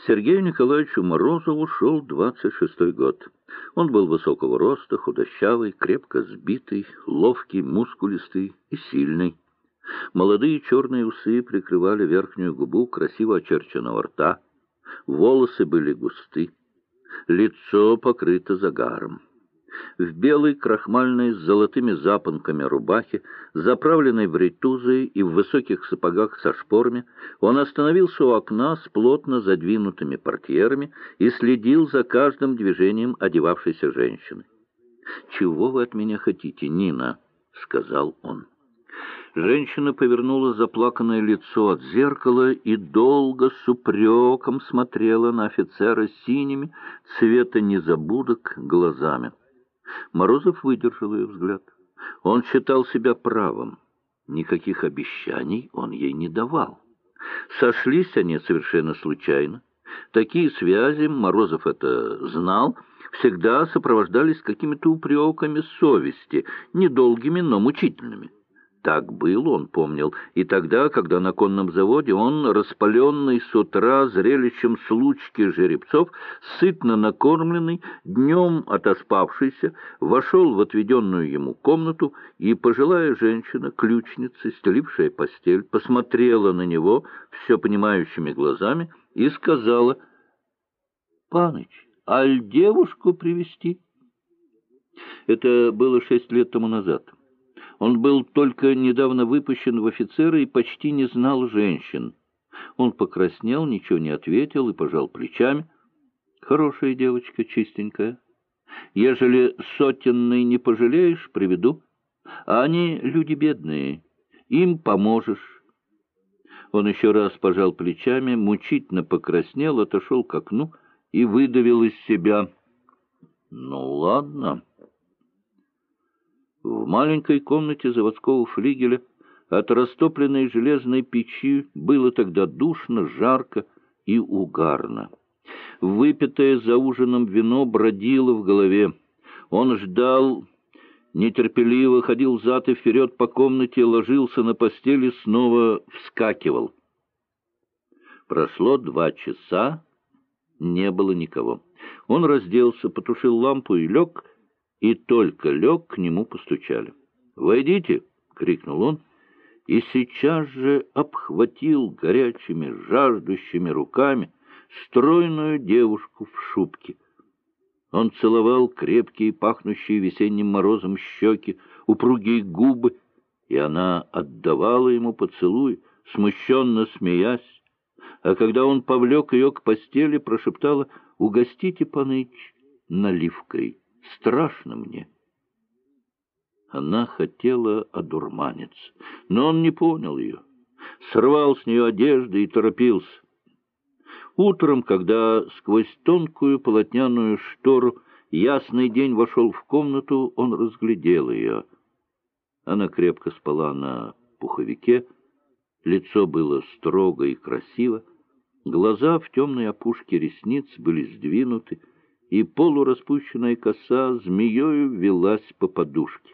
Сергею Николаевичу Морозову шел 26-й год. Он был высокого роста, худощавый, крепко сбитый, ловкий, мускулистый и сильный. Молодые черные усы прикрывали верхнюю губу красиво очерченного рта, волосы были густы, лицо покрыто загаром. В белой крахмальной с золотыми запонками рубахе, заправленной в рейтузы и в высоких сапогах со шпорами, он остановился у окна с плотно задвинутыми портьерами и следил за каждым движением одевавшейся женщины. «Чего вы от меня хотите, Нина?» — сказал он. Женщина повернула заплаканное лицо от зеркала и долго с упреком смотрела на офицера синими, цвета незабудок, глазами. Морозов выдержал ее взгляд. Он считал себя правым. Никаких обещаний он ей не давал. Сошлись они совершенно случайно. Такие связи, Морозов это знал, всегда сопровождались какими-то упреками совести, недолгими, но мучительными. Так был, он помнил, и тогда, когда на конном заводе он, распаленный с утра зрелищем случки жеребцов, сытно накормленный, днем отоспавшийся, вошел в отведенную ему комнату, и пожилая женщина, ключница, стелившая постель, посмотрела на него все понимающими глазами и сказала: «Паныч, аль девушку привезти?» Это было 6 лет тому назад. Он был только недавно выпущен в офицеры и почти не знал женщин. Он покраснел, ничего не ответил и пожал плечами. «Хорошая девочка, чистенькая. Ежели сотенной не пожалеешь, приведу. А они люди бедные, им поможешь». Он еще раз пожал плечами, мучительно покраснел, отошел к окну и выдавил из себя: «Ну, ладно». В маленькой комнате заводского флигеля от растопленной железной печи было тогда душно, жарко и угарно. Выпитое за ужином вино бродило в голове. Он ждал, нетерпеливо ходил взад и вперед по комнате, ложился на постели, снова вскакивал. Прошло 2 часа, не было никого. Он разделся, потушил лампу и лег, и только лег, к нему постучали. «Войдите!» — крикнул он, и сейчас же обхватил горячими, жаждущими руками стройную девушку в шубке. Он целовал крепкие, пахнущие весенним морозом щеки, упругие губы, и она отдавала ему поцелуй, смущенно смеясь, а когда он повлек ее к постели, прошептала: «Угостите, паныч, наливкой. Страшно мне». Она хотела одурманиться, но он не понял ее. Срвал с нее одежды и торопился. Утром, когда сквозь тонкую полотняную штору ясный день вошел в комнату, он разглядел ее. Она крепко спала на пуховике, лицо было строго и красиво, глаза в темной опушке ресниц были сдвинуты, и полураспущенная коса змеёю велась по подушке.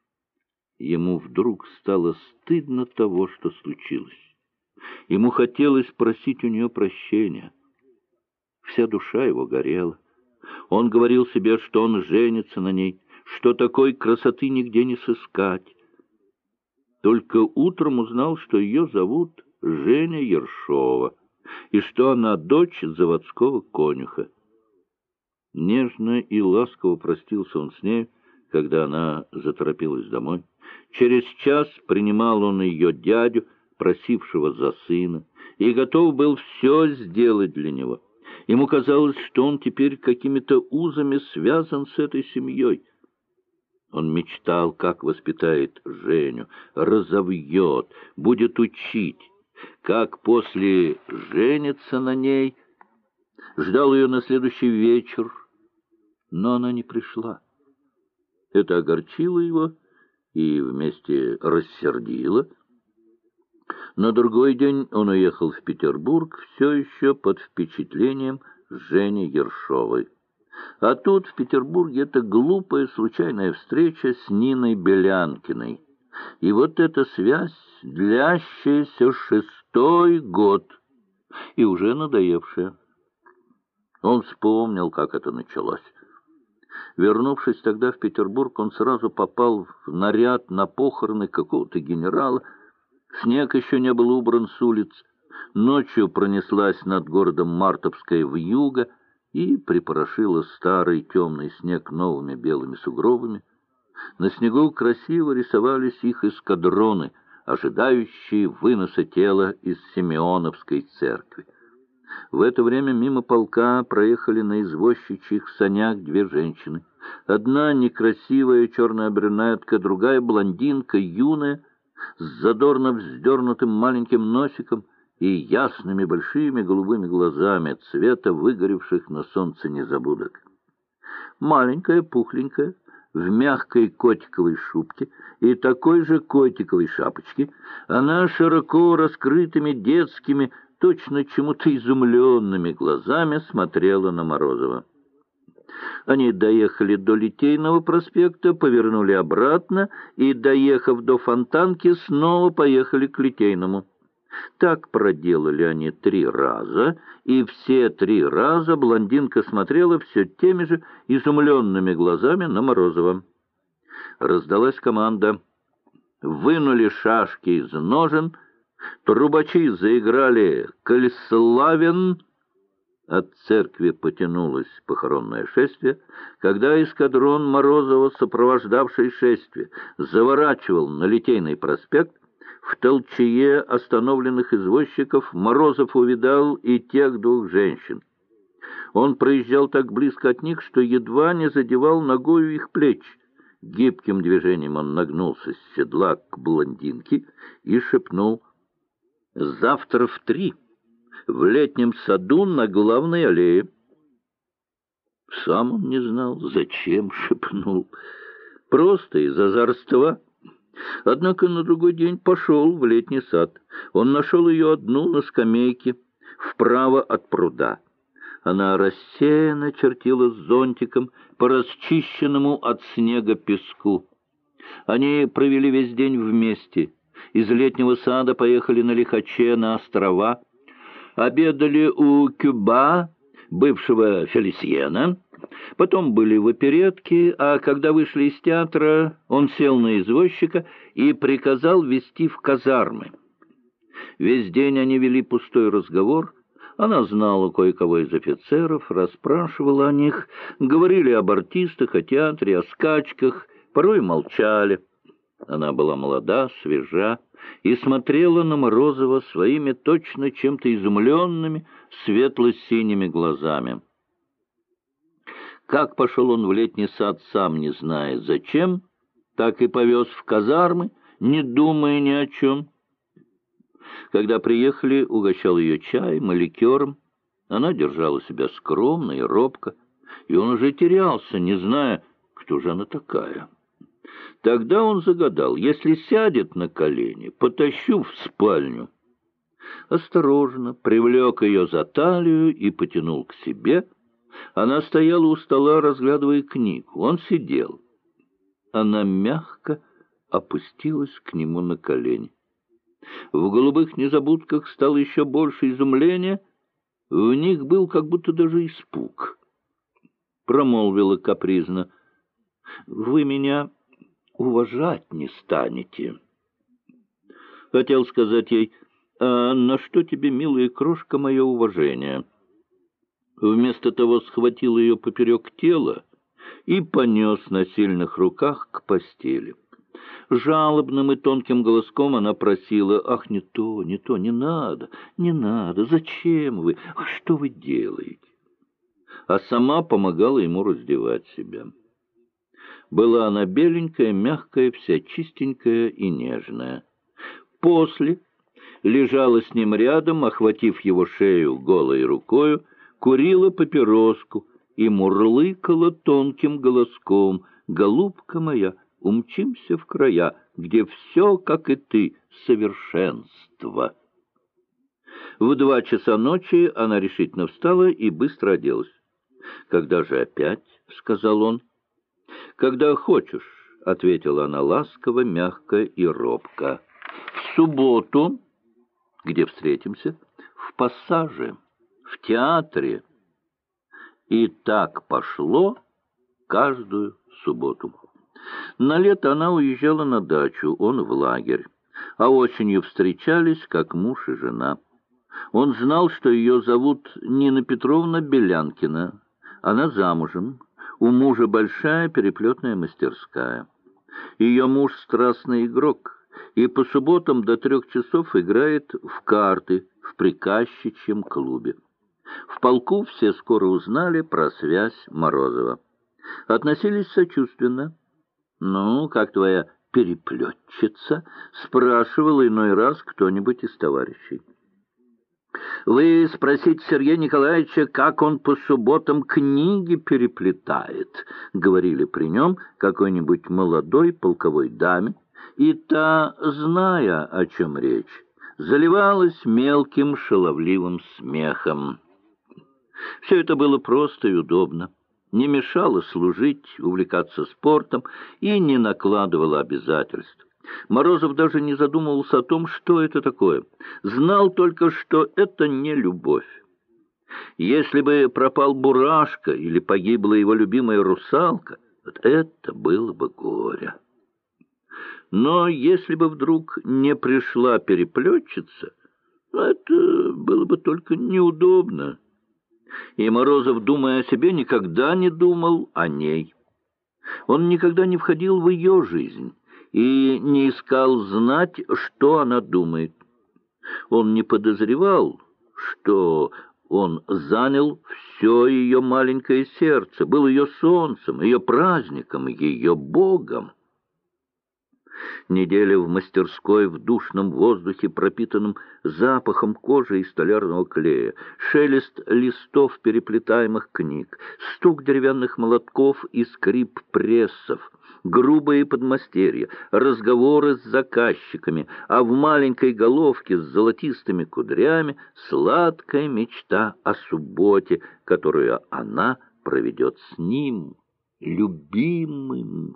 Ему вдруг стало стыдно того, что случилось. Ему хотелось просить у нее прощения. Вся душа его горела. Он говорил себе, что он женится на ней, что такой красоты нигде не сыскать. Только утром узнал, что ее зовут Женя Ершова, и что она дочь заводского конюха. Нежно и ласково простился он с ней, когда она заторопилась домой. Через час принимал он ее дядю, просившего за сына, и готов был все сделать для него. Ему казалось, что он теперь какими-то узами связан с этой семьей. Он мечтал, как воспитает Женю, разовьет, будет учить, как после женится на ней. Ждал ее на следующий вечер, но она не пришла. Это огорчило его и вместе рассердило. На другой день он уехал в Петербург, все еще под впечатлением Жени Ершовой. А тут, в Петербурге, эта глупая случайная встреча с Ниной Белянкиной. И вот эта связь, длящаяся 6-й год, и уже надоевшая. Он вспомнил, как это началось. Вернувшись тогда в Петербург, он сразу попал в наряд на похороны какого-то генерала. Снег еще не был убран с улиц. Ночью пронеслась над городом мартовская вьюга и припорошила старый темный снег новыми белыми сугробами. На снегу красиво рисовались их эскадроны, ожидающие выноса тела из Симеоновской церкви. В это время мимо полка проехали на извозчичьих санях две женщины. Одна некрасивая черная брюнетка, другая блондинка, юная, с задорно вздернутым маленьким носиком и ясными большими голубыми глазами цвета выгоревших на солнце незабудок. Маленькая, пухленькая, в мягкой котиковой шубке и такой же котиковой шапочке, она широко раскрытыми детскими, точно чему-то изумленными глазами смотрела на Морозова. Они доехали до Литейного проспекта, повернули обратно и, доехав до Фонтанки, снова поехали к Литейному. Так проделали они 3 раза, и все 3 раза блондинка смотрела все теми же изумленными глазами на Морозова. Раздалась команда. Вынули шашки из ножен, трубачи заиграли «Коль славен», от церкви потянулось похоронное шествие. Когда эскадрон Морозова, сопровождавший шествие, заворачивал на Литейный проспект, в толчее остановленных извозчиков Морозов увидал и тех 2 женщин. Он проезжал так близко от них, что едва не задевал ногою их плеч. Гибким движением он нагнулся с седла к блондинке и шепнул: «Завтра в 3 в летнем саду на главной аллее». Сам он не знал, зачем шепнул. Просто из озорства. Однако на другой день пошел в летний сад. Он нашел ее одну на скамейке, вправо от пруда. Она рассеянно чертила зонтиком по расчищенному от снега песку. Они провели весь день вместе. Из летнего сада поехали на Лихаче на острова, обедали у Кюба, бывшего Фелисьена, потом были в оперетке, а когда вышли из театра, он сел на извозчика и приказал везти в казармы. Весь день они вели пустой разговор. Она знала кое-кого из офицеров, расспрашивала о них, говорили об артистах, о театре, о скачках, порой молчали. Она была молода, свежа и смотрела на Морозова своими точно чем-то изумленными светло-синими глазами. Как пошел он в летний сад, сам не зная зачем, так и повез в казармы, не думая ни о чем. Когда приехали, угощал ее чаем и ликером. Она держала себя скромно и робко, и он уже терялся, не зная, кто же она такая. Тогда он загадал: если сядет на колени, потащу в спальню. Осторожно привлек ее за талию и потянул к себе. Она стояла у стола, разглядывая книгу. Он сидел. Она мягко опустилась к нему на колени. В голубых незабудках стало еще больше изумления. В них был как будто даже испуг. Промолвила капризно: «Вы меня уважать не станете». Хотел сказать ей: «А на что тебе, милая крошка, мое уважение?» Вместо того схватил ее поперек тела и понес на сильных руках к постели. Жалобным и тонким голоском она просила: «Ах, не то, не надо, не надо, зачем вы, а что вы делаете?» А сама помогала ему раздевать себя. Была она беленькая, мягкая, вся чистенькая и нежная. После лежала с ним рядом, охватив его шею голой рукою, курила папироску и мурлыкала тонким голоском: «Голубка моя, умчимся в края, где все, как и ты, совершенство». В 2 часа ночи она решительно встала и быстро оделась. «Когда же опять?» — сказал он. «Когда хочешь», — ответила она ласково, мягко и робко. «В субботу». «Где встретимся?» «В Пассаже, в театре». И так пошло каждую субботу. На лето она уезжала на дачу, он в лагерь, а осенью встречались, как муж и жена. Он знал, что ее зовут Нина Петровна Белянкина. Она замужем, у мужа большая переплетная мастерская. Ее муж страстный игрок, и по субботам до 3 часов играет в карты в приказчичьем клубе. В полку все скоро узнали про связь Морозова. Относились сочувственно. «Ну, как твоя переплетчица?» — спрашивал иной раз кто-нибудь из товарищей. «Вы спросите Сергея Николаевича, как он по субботам книги переплетает», — говорили при нем какой-нибудь молодой полковой даме, и та, зная, о чем речь, заливалась мелким шаловливым смехом. Все это было просто и удобно, не мешало служить, увлекаться спортом и не накладывало обязательств. Морозов даже не задумывался о том, что это такое. Знал только, что это не любовь. Если бы пропал Бурашка или погибла его любимая русалка, вот это было бы горе. Но если бы вдруг не пришла переплетчица, это было бы только неудобно. И Морозов, думая о себе, никогда не думал о ней. Он никогда не входил в ее жизнь и не искал знать, что она думает. Он не подозревал, что он занял все ее маленькое сердце, был ее солнцем, ее праздником, ее Богом. Неделя в мастерской в душном воздухе, пропитанном запахом кожи и столярного клея, шелест листов переплетаемых книг, стук деревянных молотков и скрип прессов, грубые подмастерья, разговоры с заказчиками, а в маленькой головке с золотистыми кудрями сладкая мечта о субботе, которую она проведет с ним, любимым.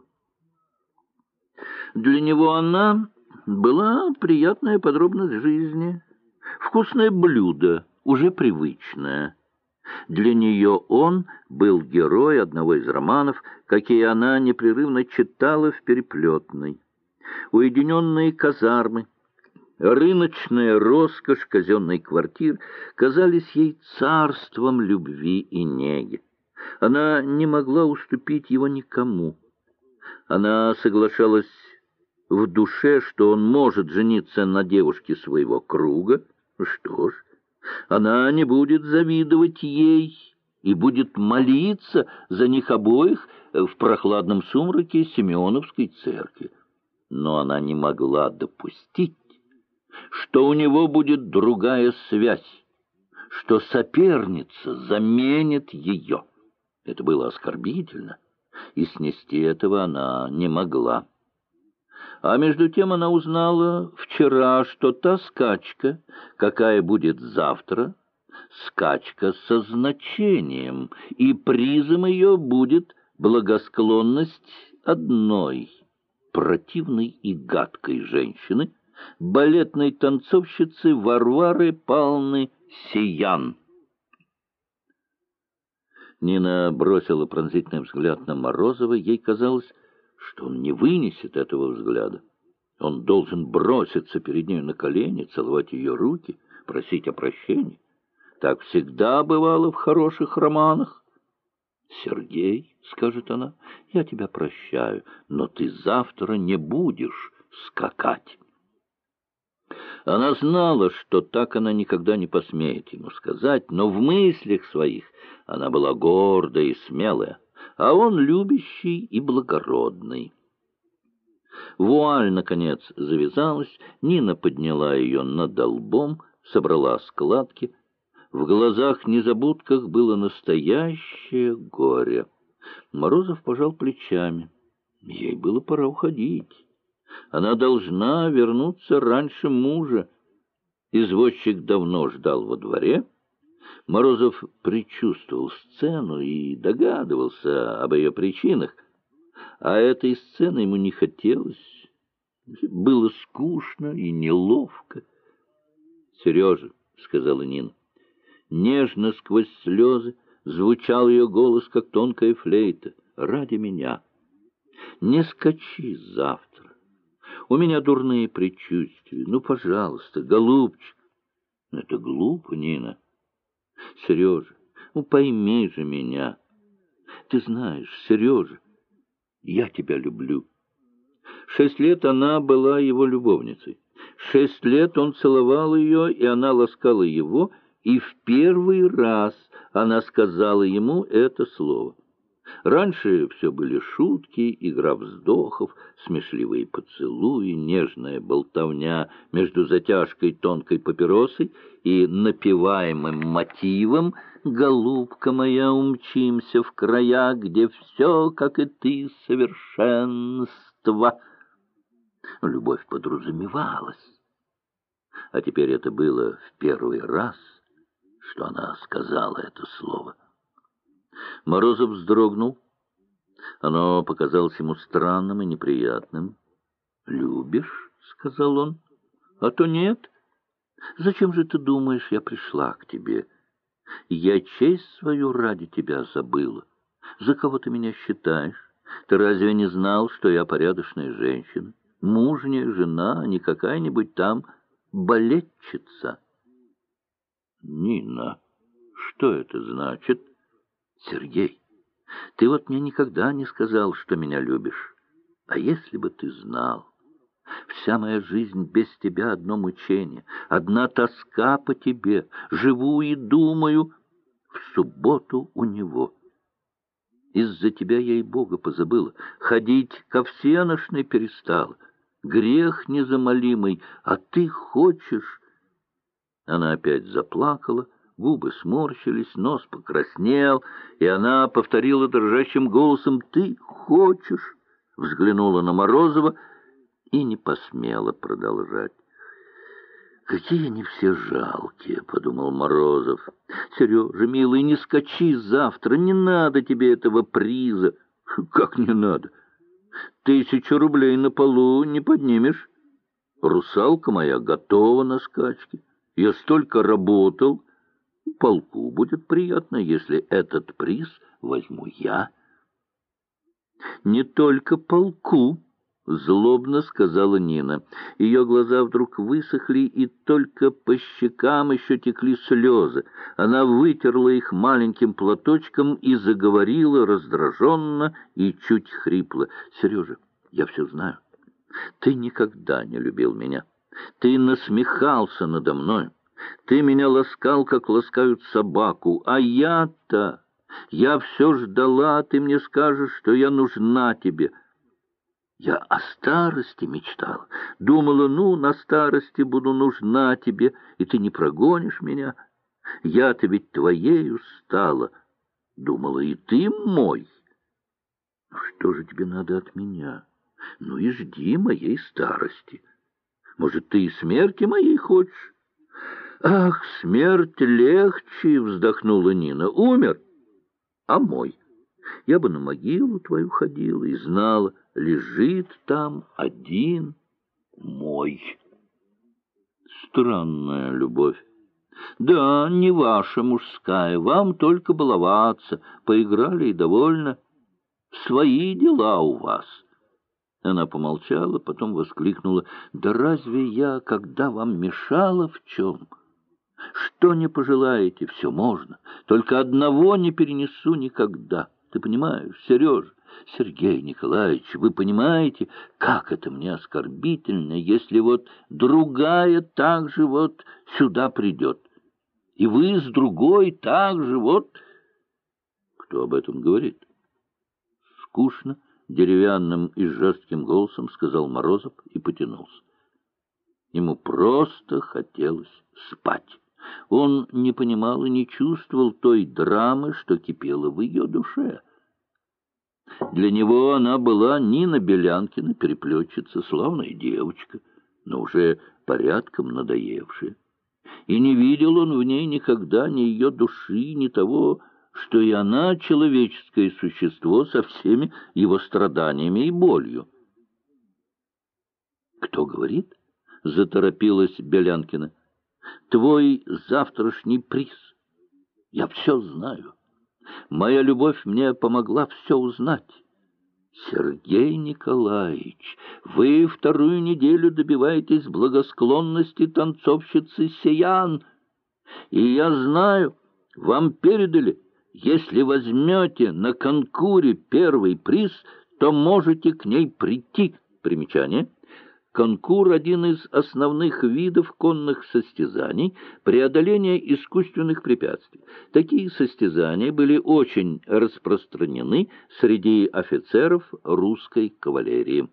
Для него она была приятная подробность жизни, вкусное блюдо, уже привычное. Для нее он был герой одного из романов, какие она непрерывно читала в переплетной. Уединенные казармы, рыночная роскошь казенной квартир казались ей царством любви и неги. Она не могла уступить его никому. Она соглашалась в душе, что он может жениться на девушке своего круга. Что ж, она не будет завидовать ей и будет молиться за них обоих в прохладном сумраке Симеоновской церкви. Но она не могла допустить, что у него будет другая связь, что соперница заменит ее. Это было оскорбительно, и снести этого она не могла. А между тем она узнала вчера, что та скачка, какая будет завтра, скачка со значением, и призом ее будет благосклонность одной противной и гадкой женщины, балетной танцовщицы Варвары Павловны Сиян. Нина бросила пронзительный взгляд на Морозова. Ей казалось, что он не вынесет этого взгляда. Он должен броситься перед ней на колени, целовать ее руки, просить о прощении. Так всегда бывало в хороших романах. «Сергей, — скажет она, — я тебя прощаю, но ты завтра не будешь скакать». Она знала, что так она никогда не посмеет ему сказать, но в мыслях своих она была гордая и смелая, а он любящий и благородный. Вуаль, наконец, завязалась, Нина подняла ее над лбом, собрала складки. В глазах-незабудках было настоящее горе. Морозов пожал плечами. Ей было пора уходить. Она должна вернуться раньше мужа. Извозчик давно ждал во дворе. Морозов предчувствовал сцену и догадывался об ее причинах. А этой сцены ему не хотелось. Было скучно и неловко. — Сережа, — сказала Нина, нежно сквозь слезы, Звучал ее голос, как тонкая флейта. «Ради меня. Не скачи завтра. У меня дурные предчувствия. Ну, пожалуйста, голубчик». «Это глупо, Нина». «Сережа, ну пойми же меня. Ты знаешь, Сережа, я тебя люблю». 6 лет она была его любовницей. 6 лет он целовал ее, и она ласкала его, и в первый раз она сказала ему это слово. Раньше все были шутки, игра вздохов, смешливые поцелуи, нежная болтовня между затяжкой тонкой папиросой и напеваемым мотивом «Голубка моя, умчимся в края, где все, как и ты, совершенство». Любовь подразумевалась. А теперь это было в первый раз, что она сказала это слово. Морозов вздрогнул. Оно показалось ему странным и неприятным. «Любишь?» — сказал он. «А то нет. Зачем же ты думаешь, я пришла к тебе? Я честь свою ради тебя забыла. За кого ты меня считаешь? Ты разве не знал, что я порядочная женщина? Мужняя жена, а не какая-нибудь там балетчица?» «Нина, что это значит?» «Сергей, ты вот мне никогда не сказал, что меня любишь. А если бы ты знал? Вся моя жизнь без тебя одно мучение, одна тоска по тебе. Живу и думаю. В субботу у него. Из-за тебя я и Бога позабыла. Ходить ко всеношной перестала. Грех незамолимый, а ты хочешь...» Она опять заплакала. Губы сморщились, нос покраснел, и она повторила дрожащим голосом: «Ты хочешь?» Взглянула на Морозова и не посмела продолжать. «Какие они все жалкие», — подумал Морозов. «Сережа, милый, не скачи завтра, не надо тебе этого приза». «Как не надо? 1000 рублей на полу не поднимешь. Русалка моя готова на скачки. Я столько работал». «Полку будет приятно, если этот приз возьму я». «Не только полку», — злобно сказала Нина. Ее глаза вдруг высохли, и только по щекам еще текли слезы. Она вытерла их маленьким платочком и заговорила раздраженно и чуть хрипло. «Сережа, я все знаю. Ты никогда не любил меня. Ты насмехался надо мной. Ты меня ласкал, как ласкают собаку, а я-то... Я все ждала, ты мне скажешь, что я нужна тебе. Я о старости мечтала. Думала, ну, на старости буду нужна тебе, и ты не прогонишь меня. Я-то ведь твоею стала. Думала, и ты мой. Что же тебе надо от меня? Ну и жди моей старости. Может, ты и смерти моей хочешь? «Ах, смерть легче!» — вздохнула Нина. «Умер, а мой. Я бы на могилу твою ходила и знала, лежит там один мой». Странная любовь. Да, не ваша мужская, вам только баловаться, поиграли и довольно. Свои дела у вас. Она помолчала, потом воскликнула: «Да разве я, когда вам мешала в чем? Что не пожелаете, все можно. Только одного не перенесу никогда. Ты понимаешь, Сережа, Сергей Николаевич, вы понимаете, как это мне оскорбительно, если вот другая так же вот сюда придет, и вы с другой так же вот...» «Кто об этом говорит?» Скучно, деревянным и жестким голосом сказал Морозов и потянулся. Ему просто хотелось спать. Он не понимал и не чувствовал той драмы, что кипела в ее душе. Для него она была Нина Белянкина, переплетчица, славная девочка, но уже порядком надоевшая. И не видел он в ней никогда ни ее души, ни того, что и она человеческое существо со всеми его страданиями и болью. «Кто говорит?» — заторопилась Белянкина. «Твой завтрашний приз. Я все знаю. Моя любовь мне помогла все узнать. Сергей Николаевич, вы вторую неделю добиваетесь благосклонности танцовщицы Сиян. И я знаю, вам передали, если возьмете на конкуре первый приз, то можете к ней прийти. Примечание. Конкур — один из основных видов конных состязаний, преодоления искусственных препятствий. Такие состязания были очень распространены среди офицеров русской кавалерии.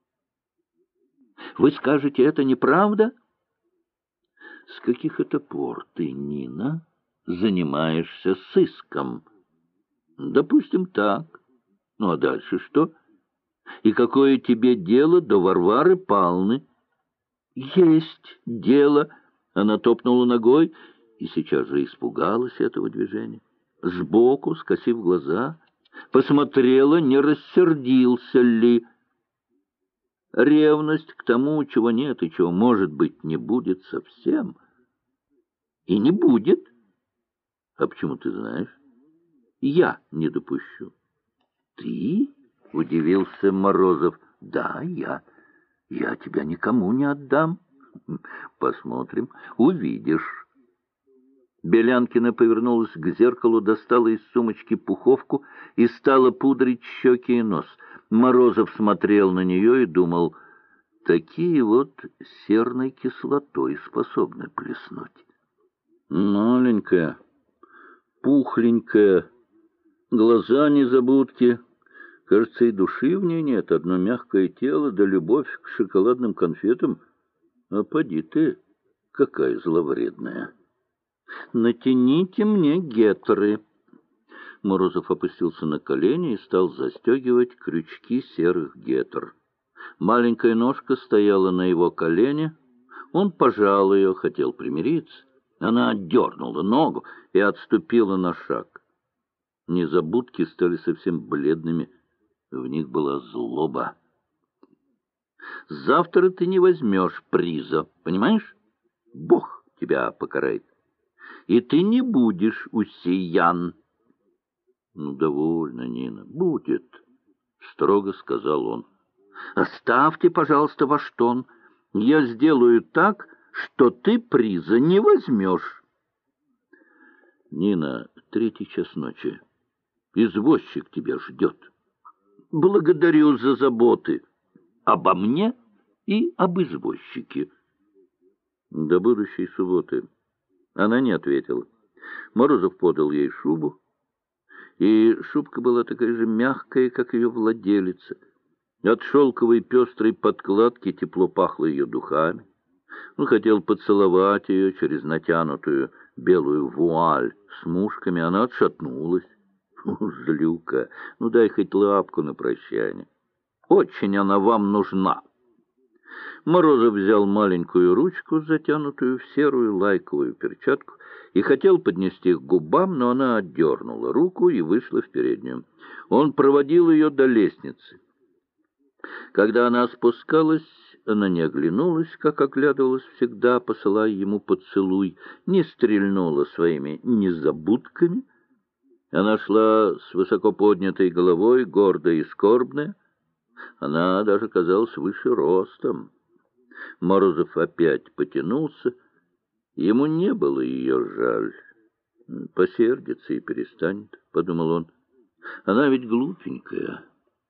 Вы скажете, это неправда? С каких это пор ты, Нина, занимаешься сыском? Допустим, так. Ну, а дальше что? И какое тебе дело до Варвары Павловны? Есть дело. Она топнула ногой и сейчас же испугалась этого движения. Сбоку, скосив глаза, посмотрела, не рассердился ли. Ревность к тому, чего нет и чего, может быть, не будет совсем. И не будет. А почему ты знаешь? Я не допущу. Ты? — удивился Морозов. — Да, я. Я тебя никому не отдам. Посмотрим, увидишь. Белянкина повернулась к зеркалу, достала из сумочки пуховку и стала пудрить щеки и нос. Морозов смотрел на нее и думал, такие вот серной кислотой способны плеснуть. Маленькая, пухленькая, глаза незабудки. Кажется, и души в ней нет, одно мягкое тело да любовь к шоколадным конфетам. А поди ты, какая зловредная. Натяните мне гетры. Морозов опустился на колени и стал застегивать крючки серых гетр. Маленькая ножка стояла на его колене. Он пожал ее, хотел примириться. Она отдернула ногу и отступила на шаг. Незабудки стали совсем бледными. В них была злоба. Завтра ты не возьмешь приза, понимаешь? Бог тебя покарает. И ты не будешь у Сиян. Ну, довольно, Нина, будет, строго сказал он. Оставьте, пожалуйста, ваш тон. Я сделаю так, что ты приза не возьмешь. Нина, 3 час ночи. Извозчик тебя ждет. Благодарю за заботы обо мне и об извозчике. До будущей субботы. Она не ответила. Морозов подал ей шубу, и шубка была такая же мягкая, как ее владелица. От шелковой пестрой подкладки тепло пахло ее духами. Он хотел поцеловать ее через натянутую белую вуаль с мушками, она отшатнулась. Злюка, ну дай хоть лапку на прощание. Очень она вам нужна. Морозов взял маленькую ручку, затянутую в серую лайковую перчатку, и хотел поднести к губам, но она отдернула руку и вышла в переднюю. Он проводил ее до лестницы. Когда она спускалась, она не оглянулась, как оглядывалась всегда, посылая ему поцелуй, не стрельнула своими незабудками. Она шла с высоко поднятой головой, гордая и скорбная. Она даже казалась выше ростом. Морозов опять потянулся. Ему не было ее жаль. Посердится и перестанет, — подумал он. Она ведь глупенькая.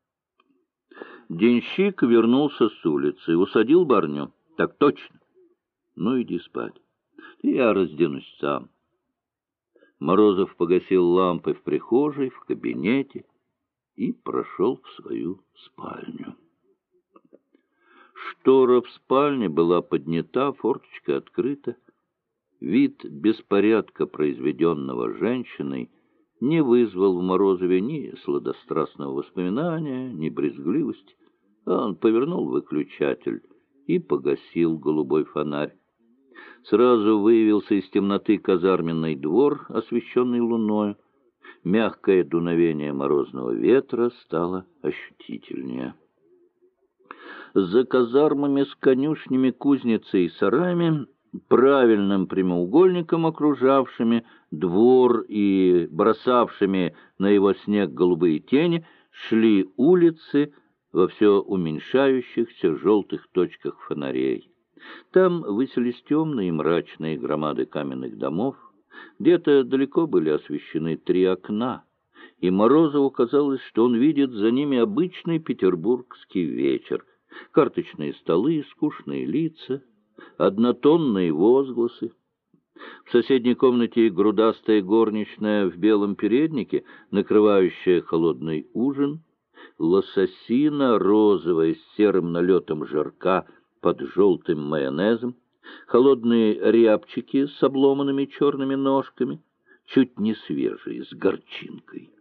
Денщик вернулся с улицы, усадил барню. Так точно. Ну, иди спать. Я разденусь сам. Морозов погасил лампы в прихожей, в кабинете и прошел в свою спальню. Штора в спальне была поднята, форточка открыта. Вид беспорядка, произведенного женщиной, не вызвал в Морозове ни сладострастного воспоминания, ни брезгливости. Он повернул выключатель и погасил голубой фонарь. Сразу выявился из темноты казарменный двор, освещенный луною. Мягкое дуновение морозного ветра стало ощутительнее. За казармами с конюшнями, кузницей и сараями правильным прямоугольником окружавшими двор и бросавшими на его снег голубые тени, шли улицы во все уменьшающихся желтых точках фонарей. Там высились темные и мрачные громады каменных домов, где-то далеко были освещены 3 окна, и Морозову казалось, что он видит за ними обычный петербургский вечер, карточные столы, скучные лица, однотонные возгласы. В соседней комнате грудастая горничная в белом переднике, накрывающая холодный ужин, лососина розовая с серым налетом жирка под желтым майонезом, холодные рябчики с обломанными черными ножками, чуть не свежие, с горчинкой.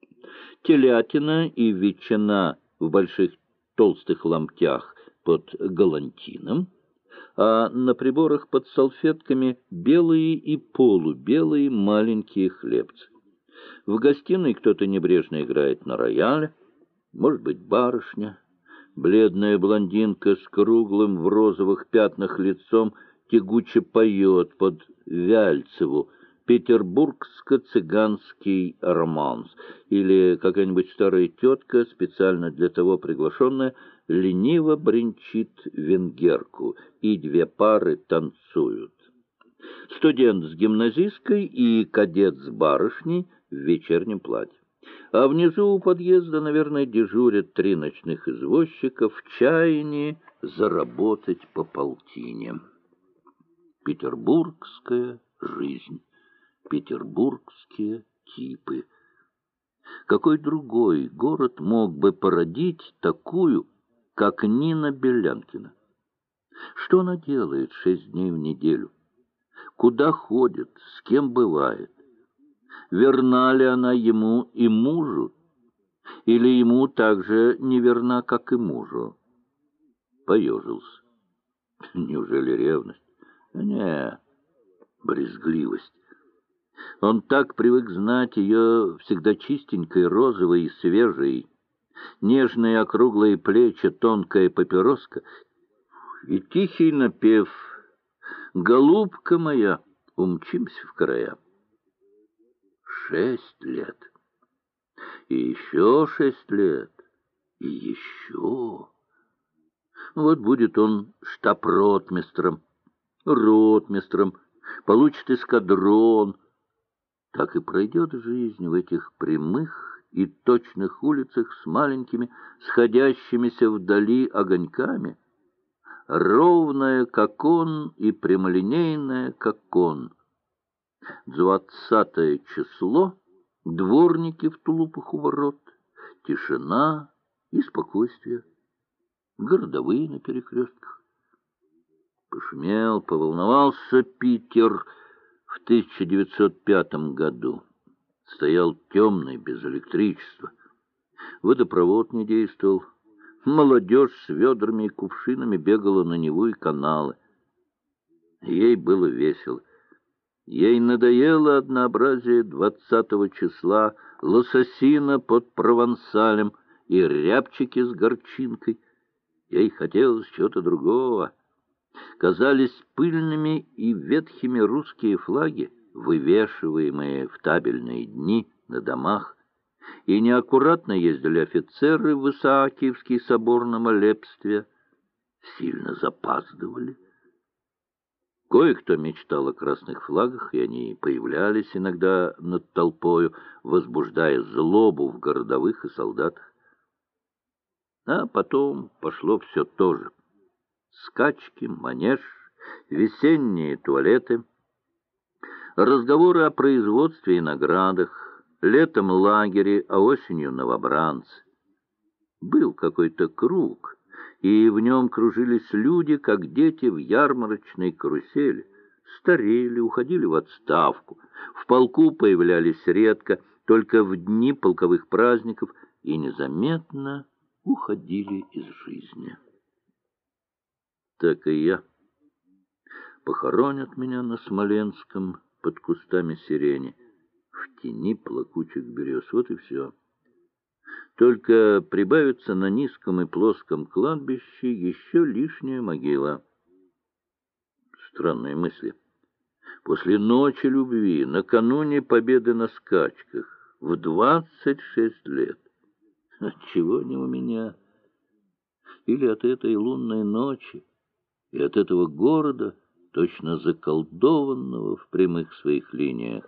Телятина и ветчина в больших толстых ломтях под галантином, а на приборах под салфетками белые и полубелые маленькие хлебцы. В гостиной кто-то небрежно играет на рояле, может быть, барышня. Бледная блондинка с круглым в розовых пятнах лицом тягуче поет под Вяльцеву петербургско-цыганский романс, или какая-нибудь старая тетка, специально для того приглашенная, лениво бренчит венгерку, и 2 пары танцуют. Студент с гимназисткой и кадет с барышней в вечернем платье. А внизу у подъезда, наверное, дежурят 3 ночных извозчика в чаянии заработать по полтине. Петербургская жизнь, петербургские типы. Какой другой город мог бы породить такую, как Нина Белянкина? Что она делает 6 дней в неделю? Куда ходит, с кем бывает? Верна ли она ему и мужу? Или ему так же неверна, как и мужу? Поежился. Неужели ревность? Не, брезгливость. Он так привык знать ее всегда чистенькой, розовой и свежей. Нежные округлые плечи, тонкая папироска и тихий напев «Голубка моя, умчимся в края». 6 лет. И еще 6 лет. И еще. Вот будет он штаб-ротмистром, ротмистром, получит эскадрон. Так и пройдет жизнь в этих прямых и точных улицах с маленькими, сходящимися вдали огоньками, ровная, как он, и прямолинейная, как он. 20 число, дворники в тулупах у ворот, тишина и спокойствие, городовые на перекрестках. Пошумел, поволновался Питер в 1905 году. Стоял темный, без электричества. Водопровод не действовал. Молодежь с ведрами и кувшинами бегала на Неву и каналы. Ей было весело. Ей надоело однообразие 20 числа, лососина под провансалем и рябчики с горчинкой. Ей хотелось чего-то другого. Казались пыльными и ветхими русские флаги, вывешиваемые в табельные дни на домах, и неаккуратно ездили офицеры в Исаакиевский собор на молебстве, сильно запаздывали. Кое-кто мечтал о красных флагах, и они появлялись иногда над толпою, возбуждая злобу в городовых и солдатах. А потом пошло все то же. Скачки, манеж, весенние туалеты, разговоры о производстве и наградах, летом лагере, а осенью новобранцы. Был какой-то круг, и в нем кружились люди, как дети в ярмарочной карусели. Старели, уходили в отставку, в полку появлялись редко, только в дни полковых праздников, и незаметно уходили из жизни. Так и я. Похоронят меня на Смоленском под кустами сирени, в тени плакучих берез. Вот и все. Только прибавится на низком и плоском кладбище еще лишняя могила. Странные мысли. После ночи любви, накануне победы на скачках, в 26 лет. Отчего не у меня? Или от этой лунной ночи и от этого города, точно заколдованного в прямых своих линиях?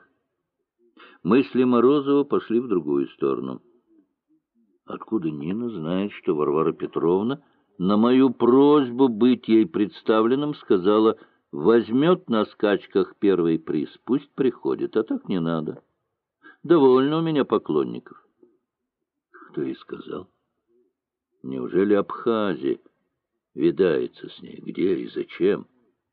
Мысли Морозова пошли в другую сторону. Откуда Нина знает, что Варвара Петровна на мою просьбу быть ей представленным сказала: возьмет на скачках первый приз, пусть приходит, а так не надо. Довольно у меня поклонников. Кто ей сказал? Неужели Абхазия видается с ней? Где и зачем?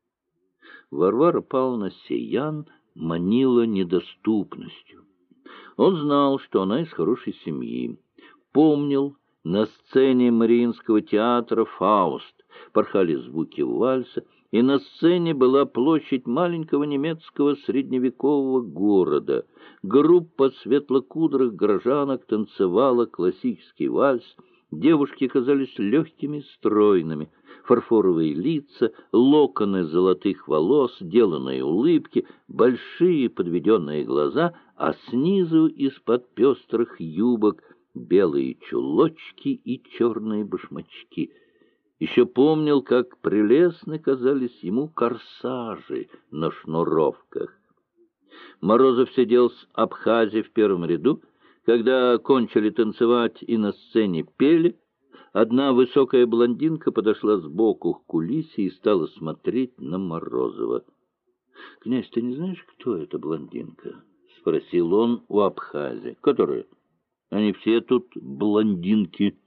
Варвара Павловна Сиян манила недоступностью. Он знал, что она из хорошей семьи. Помнил, на сцене Мариинского театра «Фауст» порхали звуки вальса, и на сцене была площадь маленького немецкого средневекового города. Группа светлокудрых горожанок танцевала классический вальс. Девушки казались легкими, стройными. Фарфоровые лица, локоны золотых волос, деланные улыбки, большие подведенные глаза, а снизу из-под пестрых юбок белые чулочки и черные башмачки. Еще помнил, как прелестны казались ему корсажи на шнуровках. Морозов сидел с Абхазией в первом ряду. Когда кончили танцевать и на сцене пели, одна высокая блондинка подошла сбоку к кулисе и стала смотреть на Морозова. — Князь, ты не знаешь, кто эта блондинка? — спросил он у Абхазии. — Которая? Они все тут блондинки.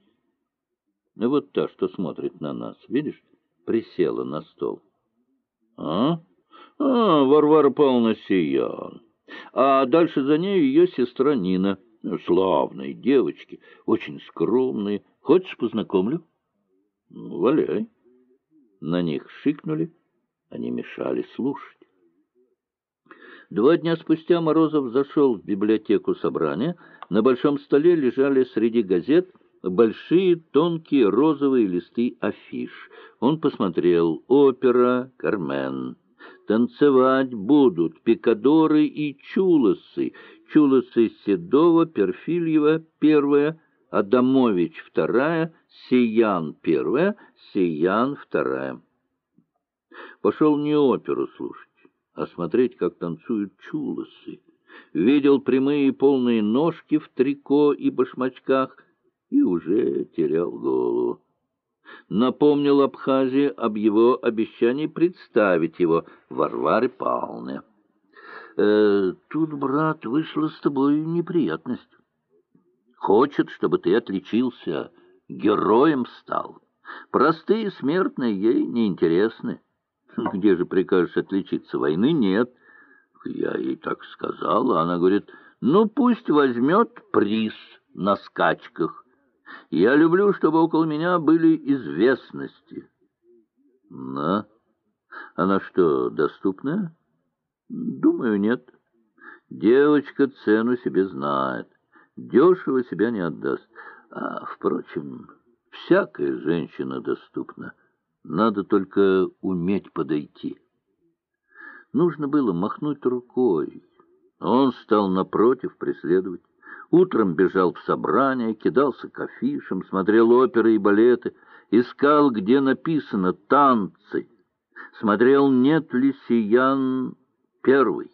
Вот та, что смотрит на нас, видишь, присела на стол. — Варвара Павловна Сиян. А дальше за ней ее сестра Нина. Славные девочки, очень скромные. Хочешь, познакомлю? — Валяй. На них шикнули, они мешали слушать. 2 дня спустя Морозов зашел в библиотеку собрания. На большом столе лежали среди газет большие тонкие розовые листы афиш. Он посмотрел: опера «Кармен». Танцевать будут пикадоры и чулосы. Чулосы Седова, Перфильева первая, Адамович вторая, Сиян первая, Сиян вторая. Пошел не оперу слушать, а смотреть, как танцуют чулосы. Видел прямые полные ножки в трико и башмачках и уже терял голову. Напомнил Абхазии об его обещании представить его Варваре Павловне. Тут, брат, вышла с тобой неприятность. Хочет, чтобы ты отличился, героем стал. Простые смертные ей неинтересны. Где же прикажешь отличиться? Войны нет. Я ей так сказал, а она говорит: ну, пусть возьмет приз на скачках. Я люблю, чтобы около меня были известности. На. Она что, доступная? Думаю, нет. Девочка цену себе знает. Дешево себя не отдаст. А, впрочем, всякая женщина доступна. Надо только уметь подойти. Нужно было махнуть рукой. Он стал напротив преследовать. Утром бежал в собрание, кидался к афишам, смотрел оперы и балеты, искал, где написано «танцы», смотрел, нет ли Сиян первый.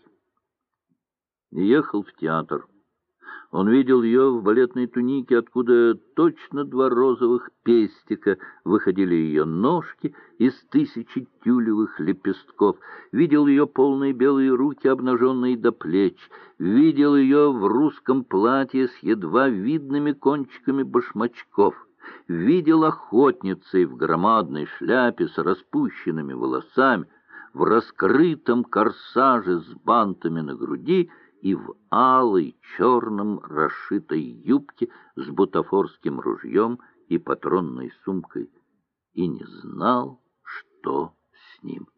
Ехал в театр. Он видел ее в балетной тунике, откуда точно 2 розовых пестика выходили ее ножки из 1000 тюлевых лепестков. Видел ее полные белые руки, обнаженные до плеч. Видел ее в русском платье с едва видными кончиками башмачков. Видел охотницей в громадной шляпе с распущенными волосами, в раскрытом корсаже с бантами на груди и в алой черном расшитой юбке с бутафорским ружьем и патронной сумкой, и не знал, что с ним.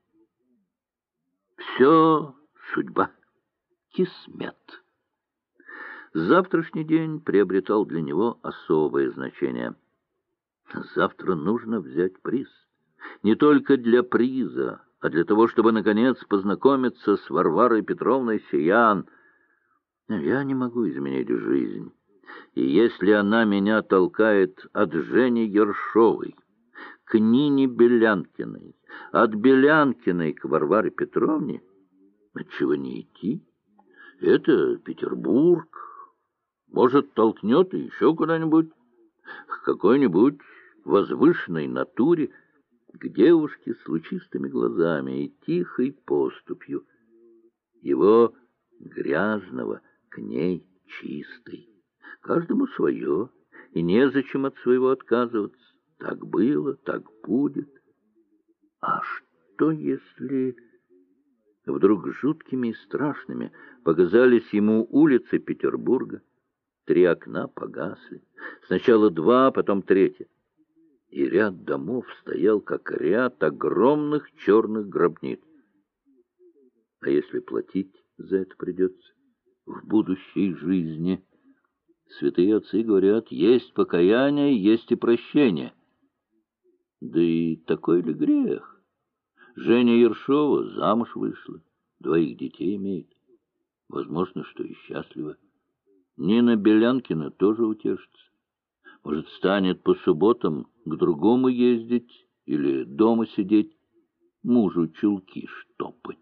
Все судьба, кисмет. Завтрашний день приобретал для него особое значение. Завтра нужно взять приз. Не только для приза, а для того, чтобы, наконец, познакомиться с Варварой Петровной Сиян. Я не могу изменить жизнь, и если она меня толкает от Жени Ершовой к Нине Белянкиной, от Белянкиной к Варваре Петровне, отчего не идти? Это Петербург. Может, толкнет и еще куда-нибудь, к какой-нибудь возвышенной натуре, к девушке с лучистыми глазами и тихой поступью. Его грязного к ней чистой. Каждому свое, и незачем от своего отказываться. Так было, так будет. А что если... Вдруг жуткими и страшными показались ему улицы Петербурга. 3 окна погасли. Сначала 2, потом 3. И ряд домов стоял, как ряд огромных черных гробниц. А если платить за это придется в будущей жизни? Святые отцы говорят, есть покаяние, есть и прощение. Да и такой ли грех? Женя Ершова замуж вышла, 2 детей имеет. Возможно, что и счастлива. Нина Белянкина тоже утешится. Может, станет по субботам к другому ездить или дома сидеть, мужу чулки штопать.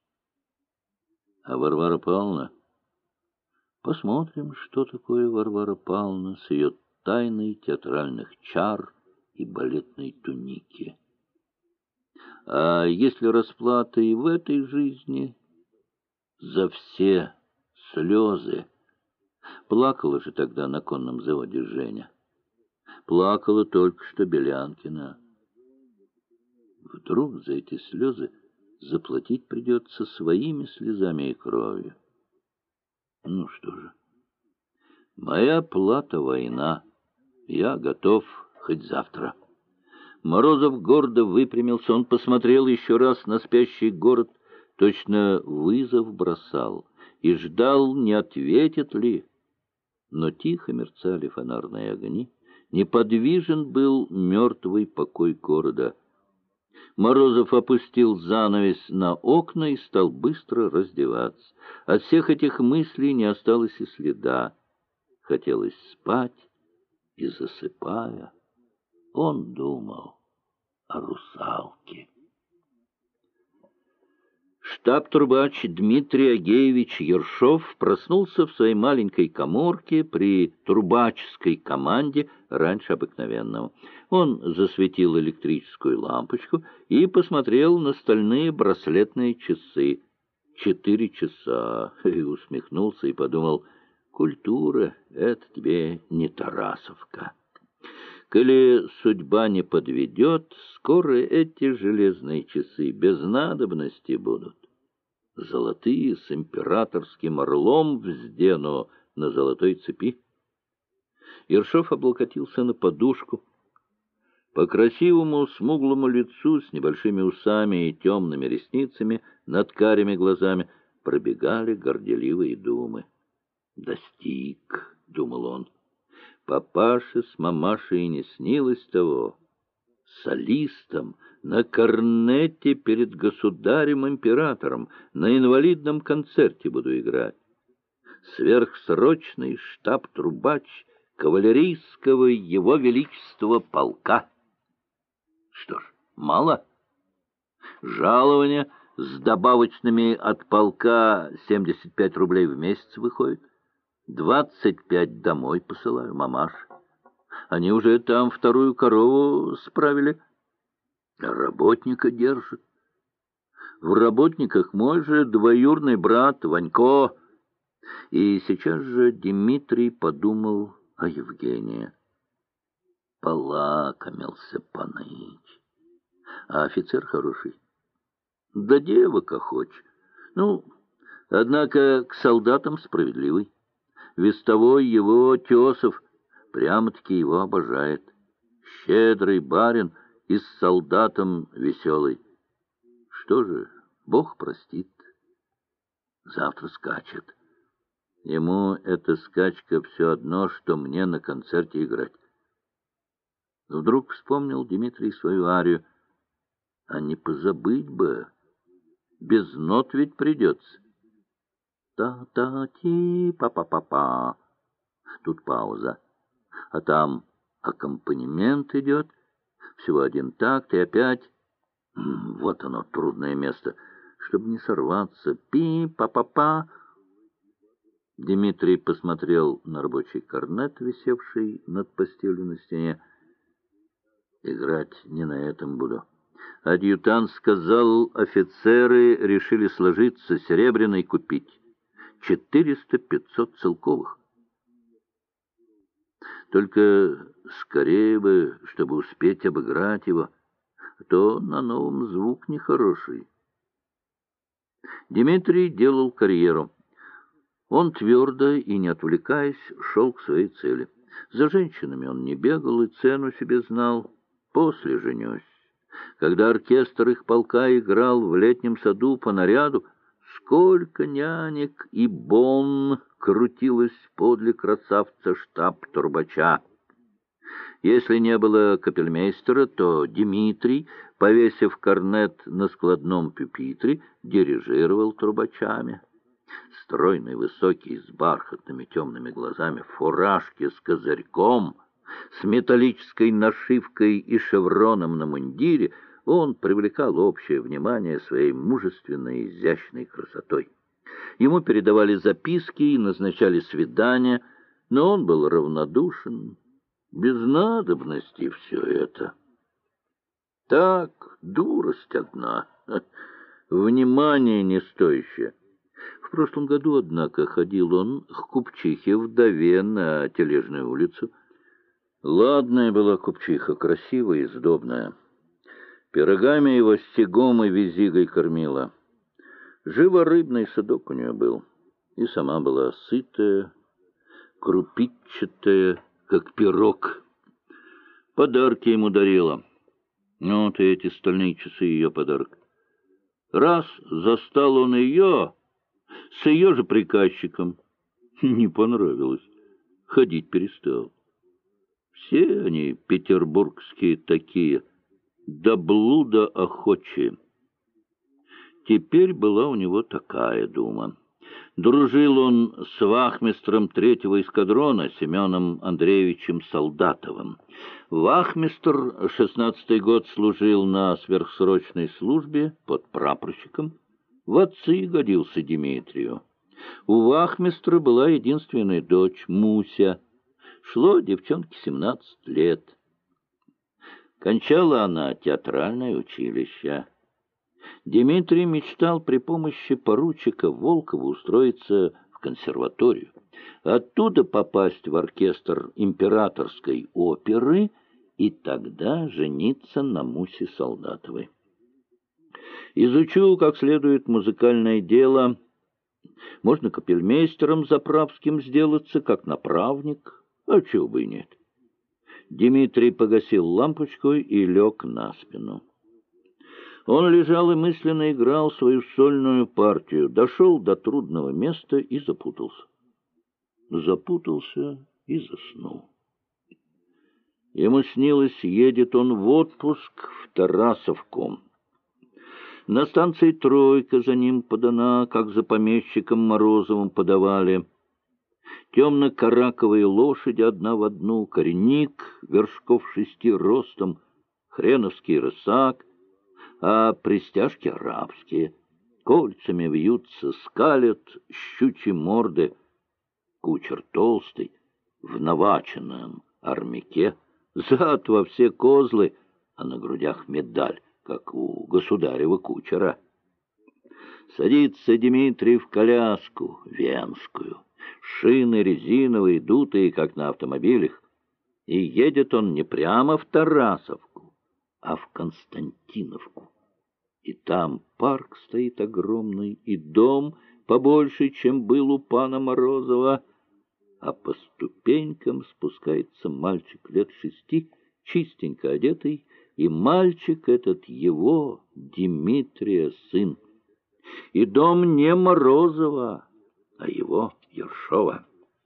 А Варвара Павловна? Посмотрим, что такое Варвара Павловна с ее тайной театральных чар и балетной туники. А если расплата и в этой жизни за все слезы? Плакала же тогда на конном заводе Женя. Плакала только что Белянкина. Вдруг за эти слезы заплатить придется своими слезами и кровью. Ну что же, моя плата — война. Я готов хоть завтра. Морозов гордо выпрямился, он посмотрел еще раз на спящий город, точно вызов бросал, и ждал, не ответит ли. Но тихо мерцали фонарные огни, неподвижен был мертвый покой города. Морозов опустил занавес на окна и стал быстро раздеваться. От всех этих мыслей не осталось и следа. Хотелось спать, и, засыпая, он думал о русалке. Штаб-трубач Дмитрий Агеевич Ершов проснулся в своей маленькой каморке при трубаческой команде раньше обыкновенного. Он засветил электрическую лампочку и посмотрел на стальные браслетные часы. 4 часа. И усмехнулся и подумал, культура — это тебе не Тарасовка. Коли судьба не подведет, скоро эти железные часы без надобности будут. Золотые, с императорским орлом вздену на золотой цепи. Ершов облокотился на подушку. По красивому смуглому лицу с небольшими усами и темными ресницами над карими глазами пробегали горделивые думы. «Достиг», — думал он. Папаше с мамашей не снилось того. Солистом на корнете перед государем-императором на инвалидном концерте буду играть. Сверхсрочный штаб-трубач кавалерийского его величества полка. Что ж, мало? Жалование с добавочными от полка 75 рублей в месяц выходит. 25 домой посылаю, мамаш. Они уже там 2-ю корову справили. Работника держат. В работниках мой же двоюродный брат Ванько. И сейчас же Дмитрий подумал о Евгении. Полакомился Паныч. А офицер хороший. Да девок охоч. Ну, однако к солдатам справедливый. Вестовой его Тесов прямо-таки его обожает. Щедрый барин и с солдатом веселый. Что же, Бог простит. Завтра скачет. Ему эта скачка все одно, что мне на концерте играть. Вдруг вспомнил Дмитрий свою арию. А не позабыть бы, без нот ведь придется. Та-та-ти-па-па-па-па. Тут пауза, а там аккомпанемент идет, всего один такт, и опять... Вот оно, трудное место, чтобы не сорваться. Пи-па-па-па. Дмитрий посмотрел на рабочий корнет, висевший над постелью на стене. Играть не на этом буду. Адъютант сказал, офицеры решили сложиться, серебряной купить. 400-500 целковых. Только скорее бы, чтобы успеть обыграть его, а то на новом звук нехороший. Дмитрий делал карьеру. Он твердо и не отвлекаясь шел к своей цели. За женщинами он не бегал и цену себе знал. После женюсь. Когда оркестр их полка играл в летнем саду по наряду, сколько нянек и бон крутилось подле красавца штаб-трубача. Если не было капельмейстера, то Дмитрий, повесив корнет на складном пюпитре, дирижировал трубачами. Стройный, высокий, с бархатными темными глазами, в фуражке с козырьком, с металлической нашивкой и шевроном на мундире, он привлекал общее внимание своей мужественной, изящной красотой. Ему передавали записки и назначали свидания, но он был равнодушен, без надобности все это. Так, дурость одна, внимание не стоящее. В прошлом году, однако, ходил он к купчихе-вдове на Тележную улицу. Ладная была купчиха, красивая и сдобная. Пирогами его стегом и визигой кормила. Живорыбный садок у нее был, и сама была сытая, крупичатая, как пирог. Подарки ему дарила. Вот и эти стальные часы ее подарок. Раз застал он ее с ее же приказчиком. Не понравилось. Ходить перестал. Все они петербургские такие, до блуда охочие. Теперь была у него такая дума. Дружил он с вахмистром 3-го эскадрона Семеном Андреевичем Солдатовым. Вахмистр 16-й год служил на сверхсрочной службе под прапорщиком. В отцы годился Дмитрию. У вахмистра была единственная дочь, Муся. Шло девчонке 17 лет. Кончала она театральное училище. Дмитрий мечтал при помощи поручика Волкова устроиться в консерваторию, оттуда попасть в оркестр императорской оперы и тогда жениться на Мусе Солдатовой. Изучу как следует музыкальное дело. Можно капельмейстером заправским сделаться, как направник, а чего бы и нет. Дмитрий погасил лампочку и лег на спину. Он лежал и мысленно играл свою сольную партию, дошел до трудного места и запутался. Запутался и заснул. Ему снилось, едет он в отпуск в Тарасовку. На станции «Тройка» за ним подана, как за помещиком Морозовым подавали. Темно-караковые лошади одна в одну, коренник, вершков 6 ростом, хреновский рысак, а пристяжки арабские, кольцами вьются, скалят щучьи морды. Кучер толстый, в наваченном армяке, зад во все козлы, а на грудях медаль, как у государева кучера. Садится Дмитрий в коляску венскую, шины резиновые, дутые, как на автомобилях, и едет он не прямо в Тарасовку, а в Константиновку. И там парк стоит огромный, и дом побольше, чем был у пана Морозова, а по ступенькам спускается мальчик лет 6, чистенько одетый, и мальчик этот его, Дмитрия, сын. И дом не Морозова, а его, Ершова.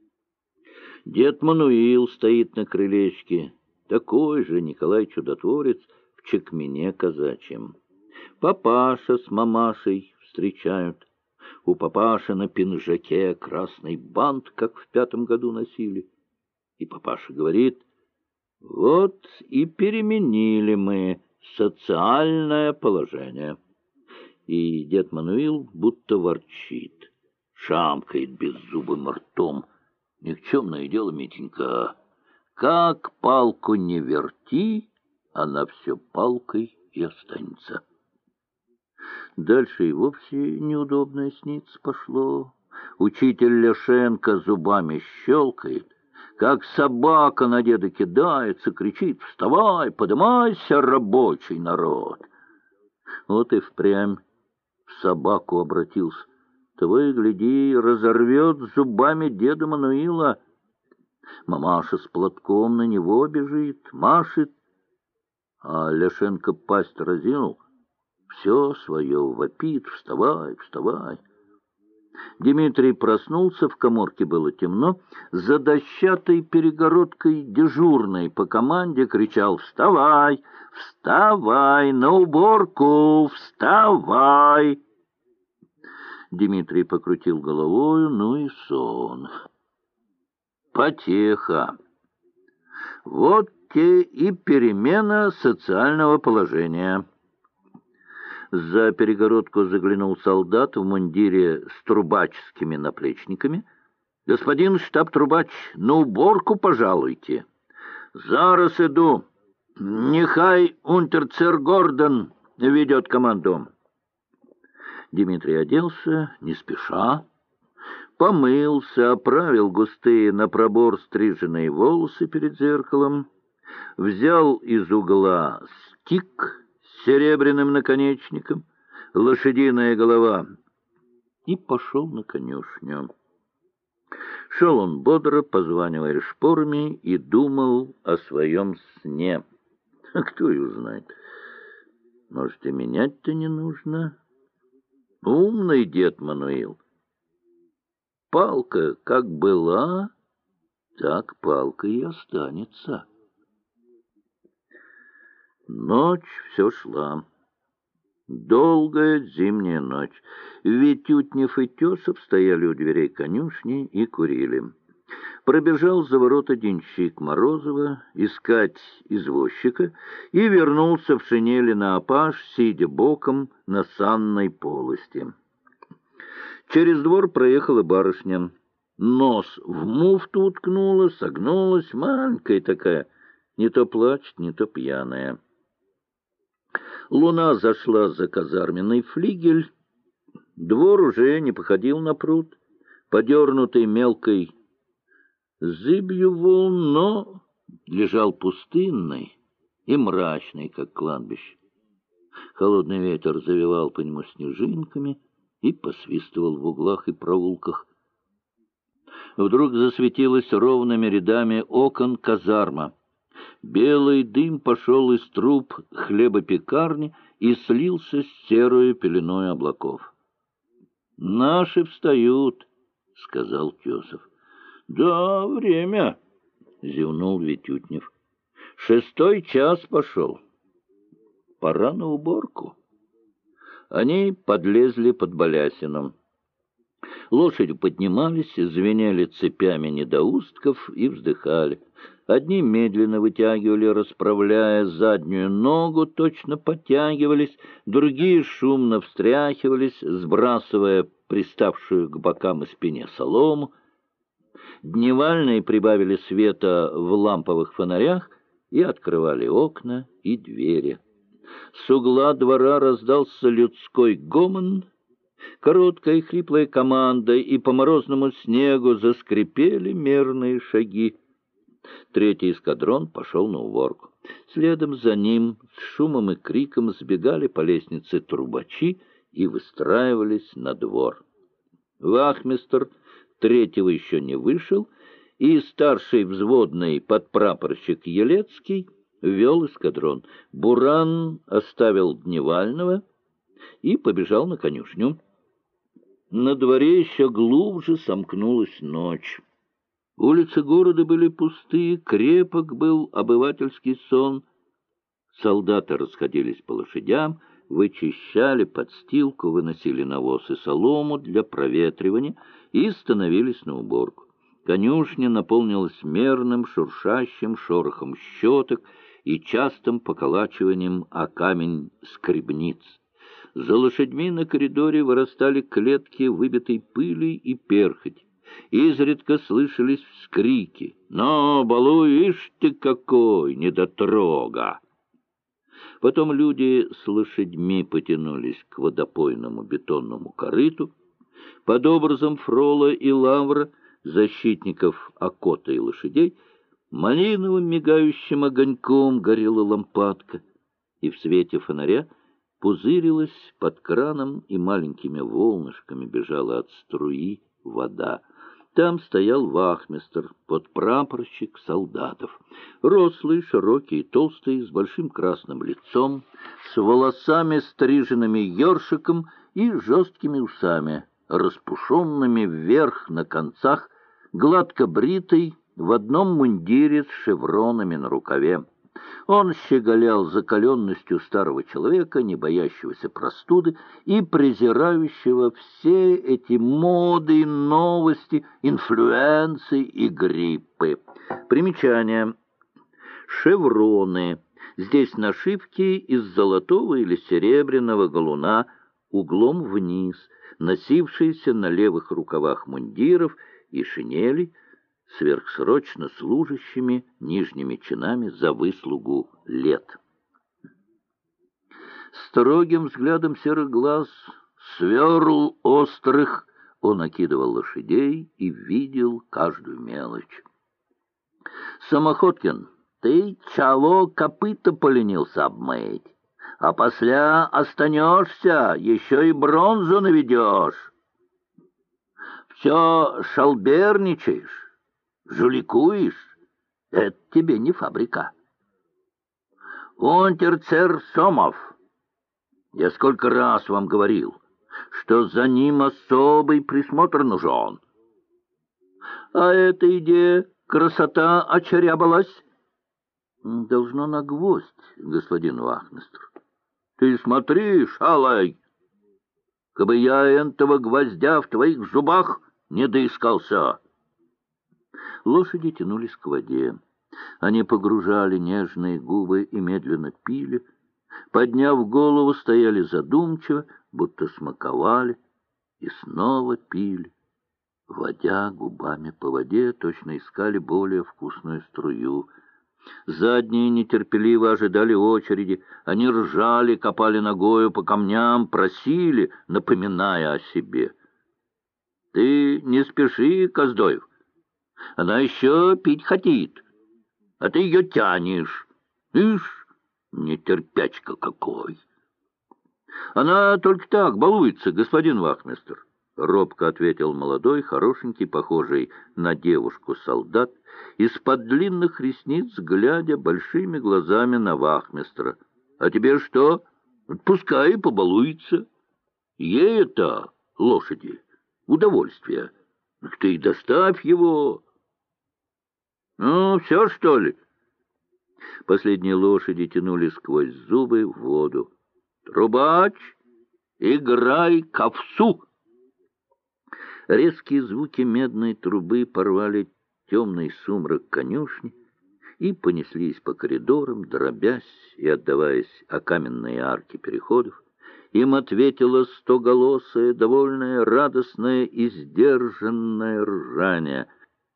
Дед Мануил стоит на крылечке, такой же Николай Чудотворец в чекмене казачьем. Папаша с мамашей встречают. У папаши на пинжаке красный бант, как в 5-м году носили. И папаша говорит: вот и переменили мы социальное положение. И дед Мануил будто ворчит, шамкает беззубым ртом. Никчемное дело, Митенька, как палку не верти, она все палкой и останется. Дальше и вовсе неудобное снится пошло. Учитель Ляшенко зубами щелкает, как собака на деда кидается, кричит: «Вставай, подымайся, рабочий народ!» Вот и впрямь в собаку обратился. Того и гляди, разорвет зубами деда Мануила. Мамаша с платком на него бежит, машет, а Ляшенко пасть разинул, все свое вопит: «Вставай, вставай!» Дмитрий проснулся, в каморке было темно. За дощатой перегородкой дежурный по команде кричал: «Вставай! Вставай! На уборку! Вставай!» Дмитрий покрутил головою, ну и сон. Потеха. Вот те и перемена социального положения. За перегородку заглянул солдат в мундире с трубаческими наплечниками. «Господин штаб-трубач, на уборку пожалуйте». «Зараз иду. Нехай унтер-цер Гордон ведет команду». Дмитрий оделся не спеша, помылся, оправил густые на пробор стриженные волосы перед зеркалом, взял из угла стик с серебряным наконечником, лошадиная голова, и пошел на конюшню. Шел он бодро, позванивая шпорами, и думал о своем сне. А кто его знает? Может, и менять-то не нужно? Умный дед Мануил. Палка как была, так палка и останется. Ночь все шла. Долгая зимняя ночь. Витютнев и Тесов стояли у дверей конюшни и курили. Пробежал за ворота денщик Морозова искать извозчика и вернулся в шинели наопаш, сидя боком на санной полости. Через двор проехала барышня. Нос в муфту уткнула, согнулась, маленькая такая, не то плачет, не то пьяная. Луна зашла за казарменный флигель. Двор уже не походил на пруд, подернутый мелкой зыбью волн, но лежал пустынный и мрачный, как кладбище. Холодный ветер завивал по нему снежинками и посвистывал в углах и проулках. Вдруг засветилась ровными рядами окон казарма. Белый дым пошел из труб хлебопекарни и слился с серою пеленой облаков. «Наши встают», — сказал Тесов. «Да, время», — зевнул Витютнев. «6-й час пошел. Пора на уборку». Они подлезли под балясином. Лошади поднимались, звенели цепями недоустков и вздыхали. Одни медленно вытягивали, расправляя заднюю ногу, точно подтягивались, другие шумно встряхивались, сбрасывая приставшую к бокам и спине солому. Дневальные прибавили света в ламповых фонарях и открывали окна и двери. С угла двора раздался людской гомон. Короткая и хриплая команда, и по морозному снегу заскрипели мерные шаги. 3-й эскадрон пошел на уборку. Следом за ним с шумом и криком сбегали по лестнице трубачи и выстраивались на двор. Вахмистр 3-го еще не вышел, и старший взводный подпрапорщик Елецкий вел эскадрон. Буран оставил Дневального и побежал на конюшню. На дворе еще глубже сомкнулась ночь. Улицы города были пустые, крепок был обывательский сон. Солдаты расходились по лошадям, вычищали подстилку, выносили навоз и солому для проветривания и становились на уборку. Конюшня наполнилась мерным, шуршащим шорохом щеток и частым поколачиванием о камень скребниц. За лошадьми на коридоре вырастали клетки выбитой пыли и перхоть. Изредка слышались вскрики: «Но, балуй, ишь ты какой, недотрога!» Потом люди с лошадьми потянулись к водопойному бетонному корыту. Под образом Фрола и Лавра, защитников окота и лошадей, малиновым мигающим огоньком горела лампадка, и в свете фонаря пузырилась под краном и маленькими волнышками бежала от струи вода. Там стоял вахмистр, подпрапорщик солдатов. Рослый, широкий, толстый, с большим красным лицом, с волосами, стриженными ёршиком и жесткими усами, распушенными вверх на концах, гладко бритый, в одном мундире с шевронами на рукаве. Он щеголял закаленностью старого человека, не боящегося простуды и презирающего все эти моды, новости, инфлюенции и гриппы. Примечание. Шевроны. Здесь нашивки из золотого или серебряного галуна углом вниз, носившиеся на левых рукавах мундиров и шинелей, сверхсрочно служащими нижними чинами за выслугу лет. Строгим взглядом серых глаз, сверл острых, он окидывал лошадей и видел каждую мелочь. «Самоходкин, ты чего копыта поленился обмыть? А после останешься, еще и бронзу наведешь. Все шалберничаешь, жуликуешь, это тебе не фабрика. Унтер-цер Сомов, я сколько раз вам говорил, что за ним особый присмотр нужен. А эта идея, красота очерябалась. Должно на гвоздь, господин вахмистр. Ты смотри, шалай, кабы я этого гвоздя в твоих зубах не доискался. Лошади тянулись к воде. Они погружали нежные губы и медленно пили. Подняв голову, стояли задумчиво, будто смаковали, и снова пили. Водя губами по воде, точно искали более вкусную струю. Задние нетерпеливо ожидали очереди. Они ржали, копали ногою по камням, просили, напоминая о себе. «Ты не спеши, Коздоев. Она еще пить хотит, а ты ее тянешь. Ишь, нетерпячка какой!» «Она только так балуется, господин вахмистр», — робко ответил молодой, хорошенький, похожий на девушку-солдат, из-под длинных ресниц, глядя большими глазами на вахмистра. «А тебе что? Пускай и побалуется. Ей это, лошади, удовольствие. Ты и доставь его». «Ну, все, что ли?» Последние лошади тянули сквозь зубы в воду. «Трубач, играй ковсу!» Резкие звуки медной трубы порвали темный сумрак конюшни и понеслись по коридорам, дробясь и отдаваясь о каменные арки переходов. Им ответило стоголосое, довольное, радостное и сдержанное ржание.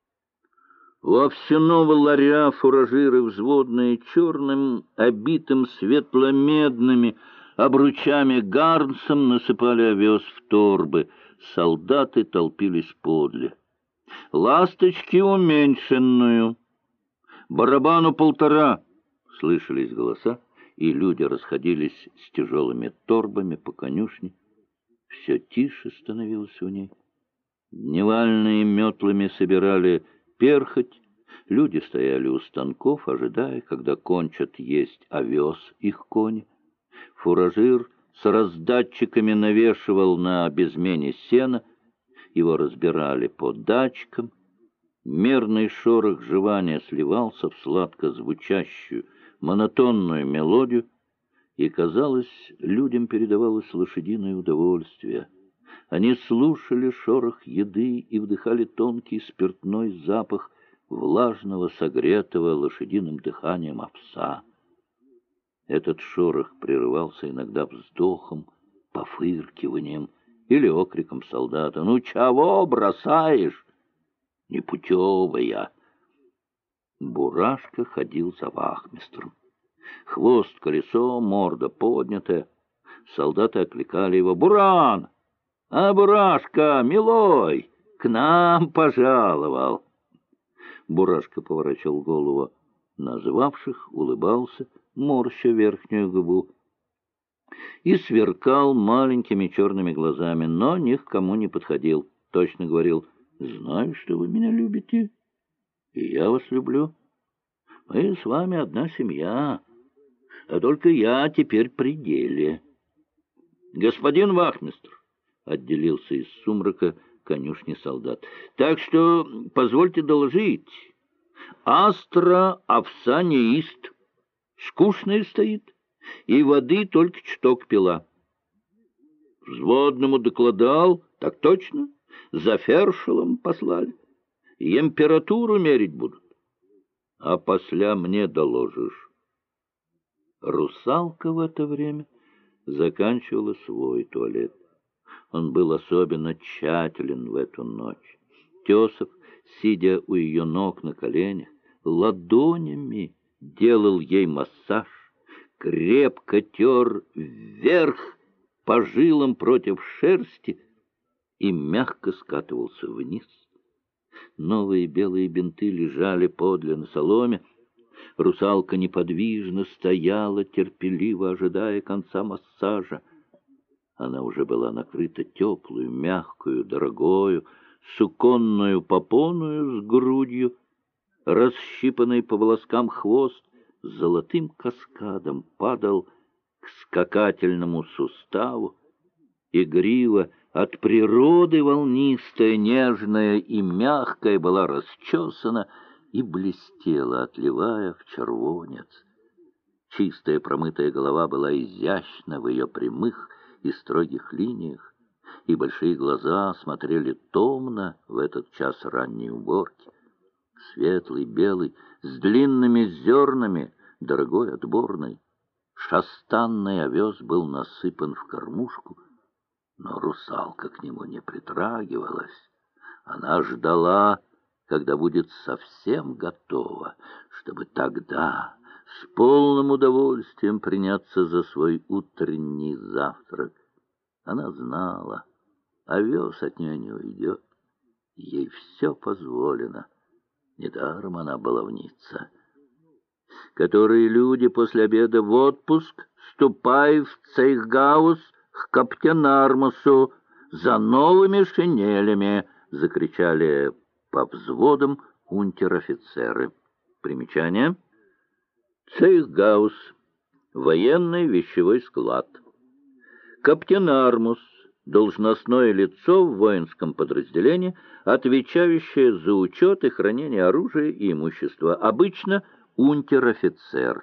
У овсяного ларя фуражиры взводные черным, обитым светло-медными обручами гарнцем насыпали овес в торбы. Солдаты толпились подле. «Ласточки уменьшенную! Барабану 1,5!» Слышались голоса, и люди расходились с тяжелыми торбами по конюшне. Все тише становилось у ней. Дневальные метлами собирали перхоть. Люди стояли у станков, ожидая, когда кончат есть овес их кони. Фуражир с раздатчиками навешивал на безмене сена, его разбирали по дачкам. Мерный шорох жевания сливался в сладко звучащую, монотонную мелодию. и, казалось, людям передавалось лошадиное удовольствие. Они слушали шорох еды и вдыхали тонкий спиртной запах влажного, согретого лошадиным дыханием овса. Этот шорох прерывался иногда вздохом, пофыркиванием или окриком солдата: «Ну, чего бросаешь? Непутевая!» Бурашка ходил за вахмистром. Хвост колесо, морда поднятая. Солдаты окликали его: «Буран! А Бурашка, милой, к нам пожаловал!» Бурашка поворачивал голову на звавших, улыбался, морща верхнюю губу, и сверкал маленькими черными глазами, но ни к кому не подходил. Точно говорил: «Знаю, что вы меня любите, и я вас люблю. Мы с вами одна семья, а только я теперь при деле». «Господин вахмистр», — отделился из сумрака конюшни солдат, — «так что позвольте доложить, Астра овса не ист, скучная стоит, и воды только чуток пила». «Взводному докладал, так точно, за фершелом послали, температуру мерить будут, а после мне доложишь». Русалка в это время заканчивала свой туалет. Он был особенно тщателен в эту ночь. Тесов, сидя у ее ног на коленях, ладонями делал ей массаж, крепко тер вверх по жилам против шерсти и мягко скатывался вниз. Новые белые бинты лежали подле на соломе. Русалка неподвижно стояла, терпеливо ожидая конца массажа. Она уже была накрыта теплую, мягкую, дорогою, суконную попоную с грудью, расщипанный по волоскам хвост золотым каскадом падал к скакательному суставу, и грива, от природы волнистая, нежная и мягкая, была расчесана и блестела, отливая в червонец. Чистая промытая голова была изящна в ее прямых и строгих линиях, и большие глаза смотрели томно в этот час ранней уборки. Светлый, белый, с длинными зернами, дорогой отборный, шастанный овес был насыпан в кормушку, но русалка к нему не притрагивалась. Она ждала, когда будет совсем готова, чтобы тогда с полным удовольствием приняться за свой утренний завтрак. Она знала, овес от нее не уйдет, ей все позволено. Недаром она баловница. Которые люди после обеда в отпуск, ступай в Цейхгаус к Каптенармусу за новыми шинелями, закричали по взводам унтер-офицеры. Примечание. Цейхгаус — военный вещевой склад. Каптенармус — должностное лицо в воинском подразделении, отвечающее за учет и хранение оружия и имущества, обычно унтер-офицер.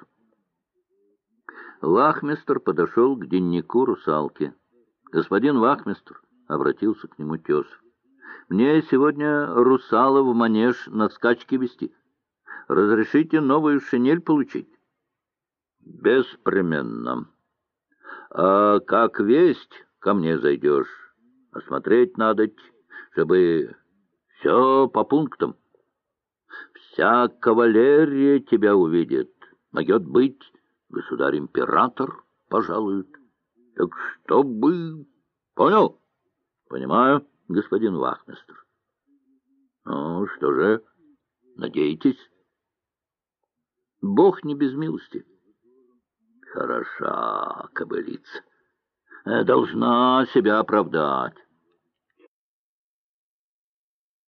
Вахмистр подошел к деннику русалки. «Господин вахмистр», — обратился к нему Тесов, — «мне сегодня русала в манеж на скачки вести. Разрешите новую шинель получить?» «Беспременно. А как весть ко мне зайдешь, осмотреть надо, чтобы все по пунктам. Вся кавалерия тебя увидит. Могет быть, государь-император пожалует. Так чтобы... Понял?» «Понимаю, господин вахмистр». «Ну, что же, надеетесь?» «Бог не без милости». «Хороша кобылица. Должна себя оправдать.